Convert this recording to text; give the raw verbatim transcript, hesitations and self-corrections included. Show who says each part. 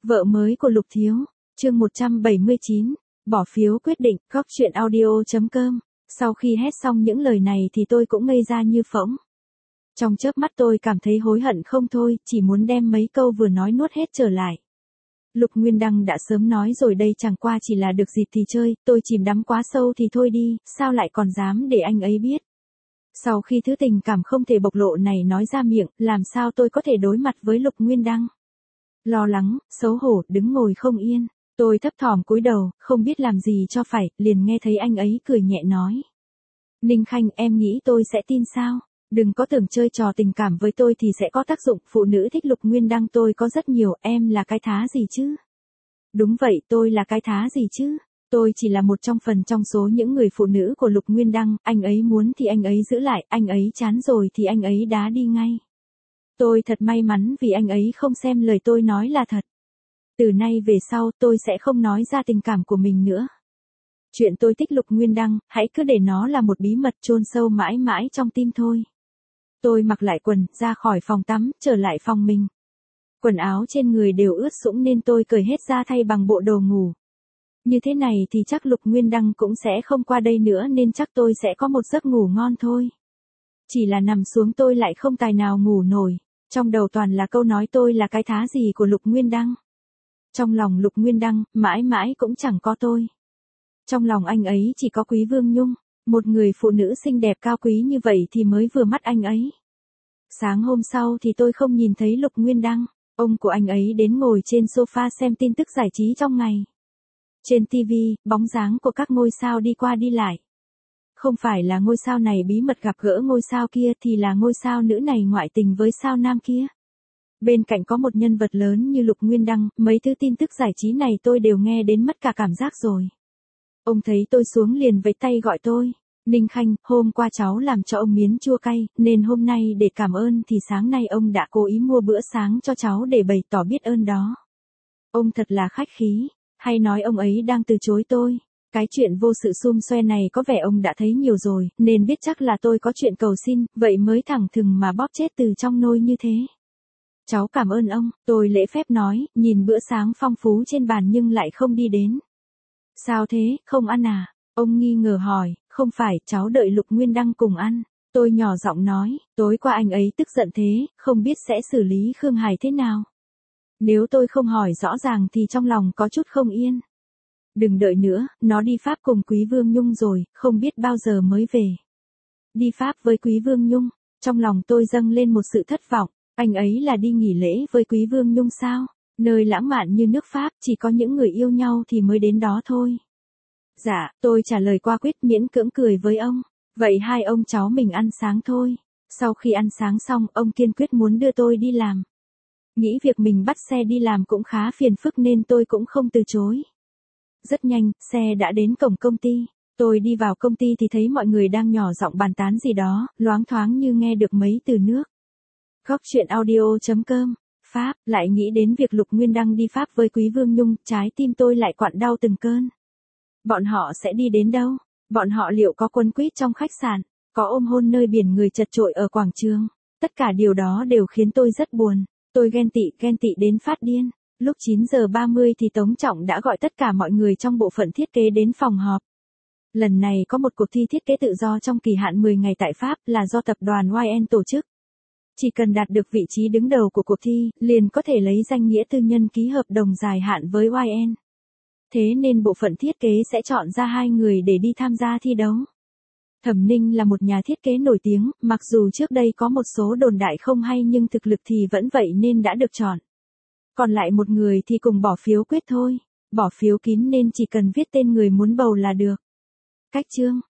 Speaker 1: Vợ mới của Lục Thiếu, chương một trăm bảy mươi chín, bỏ phiếu quyết định, góc chuyện audio chấm com. Sau khi hét xong những lời này thì tôi cũng ngây ra như phỗng. Trong chớp mắt tôi cảm thấy hối hận không thôi, chỉ muốn đem mấy câu vừa nói nuốt hết trở lại. Lục Nguyên Đăng đã sớm nói rồi đây chẳng qua chỉ là được dịp thì chơi, tôi chìm đắm quá sâu thì thôi đi, sao lại còn dám để anh ấy biết. Sau khi thứ tình cảm không thể bộc lộ này nói ra miệng, làm sao tôi có thể đối mặt với Lục Nguyên Đăng. Lo lắng, xấu hổ, đứng ngồi không yên. Tôi thấp thỏm cúi đầu, không biết làm gì cho phải, liền nghe thấy anh ấy cười nhẹ nói. Ninh Khanh, em nghĩ tôi sẽ tin sao? Đừng có tưởng chơi trò tình cảm với tôi thì sẽ có tác dụng, phụ nữ thích Lục Nguyên Đăng tôi có rất nhiều, em là cái thá gì chứ? Đúng vậy, tôi là cái thá gì chứ? Tôi chỉ là một trong phần trong số những người phụ nữ của Lục Nguyên Đăng, anh ấy muốn thì anh ấy giữ lại, anh ấy chán rồi thì anh ấy đá đi ngay. Tôi thật may mắn vì anh ấy không xem lời tôi nói là thật. Từ nay về sau tôi sẽ không nói ra tình cảm của mình nữa. Chuyện tôi thích Lục Nguyên Đăng, hãy cứ để nó là một bí mật chôn sâu mãi mãi trong tim thôi. Tôi mặc lại quần, ra khỏi phòng tắm, trở lại phòng mình. Quần áo trên người đều ướt sũng nên tôi cởi hết ra thay bằng bộ đồ ngủ. Như thế này thì chắc Lục Nguyên Đăng cũng sẽ không qua đây nữa nên chắc tôi sẽ có một giấc ngủ ngon thôi. Chỉ là nằm xuống tôi lại không tài nào ngủ nổi. Trong đầu toàn là câu nói tôi là cái thá gì của Lục Nguyên Đăng. Trong lòng Lục Nguyên Đăng, mãi mãi cũng chẳng có tôi. Trong lòng anh ấy chỉ có Quý Vương Nhung, một người phụ nữ xinh đẹp cao quý như vậy thì mới vừa mắt anh ấy. Sáng hôm sau thì tôi không nhìn thấy Lục Nguyên Đăng, ông của anh ấy đến ngồi trên sofa xem tin tức giải trí trong ngày. Trên ti vi, bóng dáng của các ngôi sao đi qua đi lại. Không phải là ngôi sao này bí mật gặp gỡ ngôi sao kia thì là ngôi sao nữ này ngoại tình với sao nam kia. Bên cạnh có một nhân vật lớn như Lục Nguyên Đăng, mấy thứ tin tức giải trí này tôi đều nghe đến mất cả cảm giác rồi. Ông thấy tôi xuống liền vẫy tay gọi tôi. Ninh Khanh, hôm qua cháu làm cho ông miến chua cay, nên hôm nay để cảm ơn thì sáng nay ông đã cố ý mua bữa sáng cho cháu để bày tỏ biết ơn đó. Ông thật là khách khí, hay nói ông ấy đang từ chối tôi. Cái chuyện vô sự xum xoe này có vẻ ông đã thấy nhiều rồi, nên biết chắc là tôi có chuyện cầu xin, vậy mới thẳng thừng mà bóp chết từ trong nôi như thế. Cháu cảm ơn ông, tôi lễ phép nói, nhìn bữa sáng phong phú trên bàn nhưng lại không đi đến. Sao thế, không ăn à? Ông nghi ngờ hỏi, không phải, cháu đợi Lục Nguyên Đăng cùng ăn. Tôi nhỏ giọng nói, tối qua anh ấy tức giận thế, không biết sẽ xử lý Khương Hải thế nào. Nếu tôi không hỏi rõ ràng thì trong lòng có chút không yên. Đừng đợi nữa, nó đi Pháp cùng Quý Vương Nhung rồi, không biết bao giờ mới về. Đi Pháp với Quý Vương Nhung, trong lòng tôi dâng lên một sự thất vọng. Anh ấy là đi nghỉ lễ với Quý Vương Nhung sao? Nơi lãng mạn như nước Pháp chỉ có những người yêu nhau thì mới đến đó thôi. Dạ, tôi trả lời qua quyết miễn cưỡng cười với ông. Vậy hai ông cháu mình ăn sáng thôi. Sau khi ăn sáng xong, ông kiên quyết muốn đưa tôi đi làm. Nghĩ việc mình bắt xe đi làm cũng khá phiền phức nên tôi cũng không từ chối. Rất nhanh, xe đã đến cổng công ty. Tôi đi vào công ty thì thấy mọi người đang nhỏ giọng bàn tán gì đó, loáng thoáng như nghe được mấy từ nước. Góc chuyện audio chấm com, Pháp, lại nghĩ đến việc Lục Nguyên Đăng đi Pháp với Quý Vương Nhung, trái tim tôi lại quặn đau từng cơn. Bọn họ sẽ đi đến đâu? Bọn họ liệu có quấn quýt trong khách sạn, có ôm hôn nơi biển người chật chội ở quảng trường? Tất cả điều đó đều khiến tôi rất buồn. Tôi ghen tị, ghen tị đến phát điên. Lúc chín giờ ba mươi thì Tống Trọng đã gọi tất cả mọi người trong bộ phận thiết kế đến phòng họp. Lần này có một cuộc thi thiết kế tự do trong kỳ hạn mười ngày tại Pháp là do tập đoàn Y N tổ chức. Chỉ cần đạt được vị trí đứng đầu của cuộc thi, liền có thể lấy danh nghĩa tư nhân ký hợp đồng dài hạn với Y N. Thế nên bộ phận thiết kế sẽ chọn ra hai người để đi tham gia thi đấu. Thẩm Ninh là một nhà thiết kế nổi tiếng, mặc dù trước đây có một số đồn đại không hay nhưng thực lực thì vẫn vậy nên đã được chọn. Còn lại một người thì cùng bỏ phiếu quyết thôi. Bỏ phiếu kín nên chỉ cần viết tên người muốn bầu là được. Cách chương